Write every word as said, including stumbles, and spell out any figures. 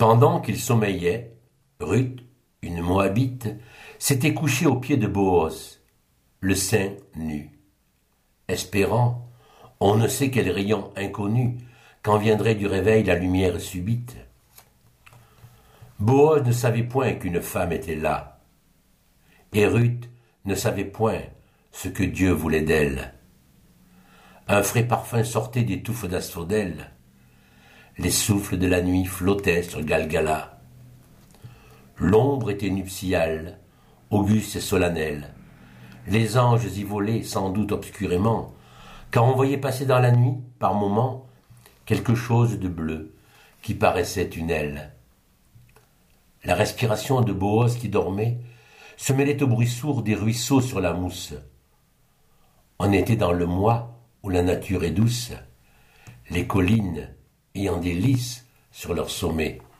Pendant qu'il sommeillait, Ruth, une Moabite, s'était couchée aux pieds de Booz, le sein nu, espérant, on ne sait quel rayon inconnu, quand viendrait du réveil la lumière subite. Booz ne savait point qu'une femme était là, et Ruth ne savait point ce que Dieu voulait d'elle. Un frais parfum sortait des touffes d'asphodèle, les souffles de la nuit flottaient sur Galgala. L'ombre était nuptiale, auguste et solennelle. Les anges y volaient sans doute obscurément, car on voyait passer dans la nuit, par moments, quelque chose de bleu qui paraissait une aile. La respiration de Booz qui dormait se mêlait au bruit sourd des ruisseaux sur la mousse. On était dans le mois où la nature est douce, les collines ayant des lys sur leur sommet.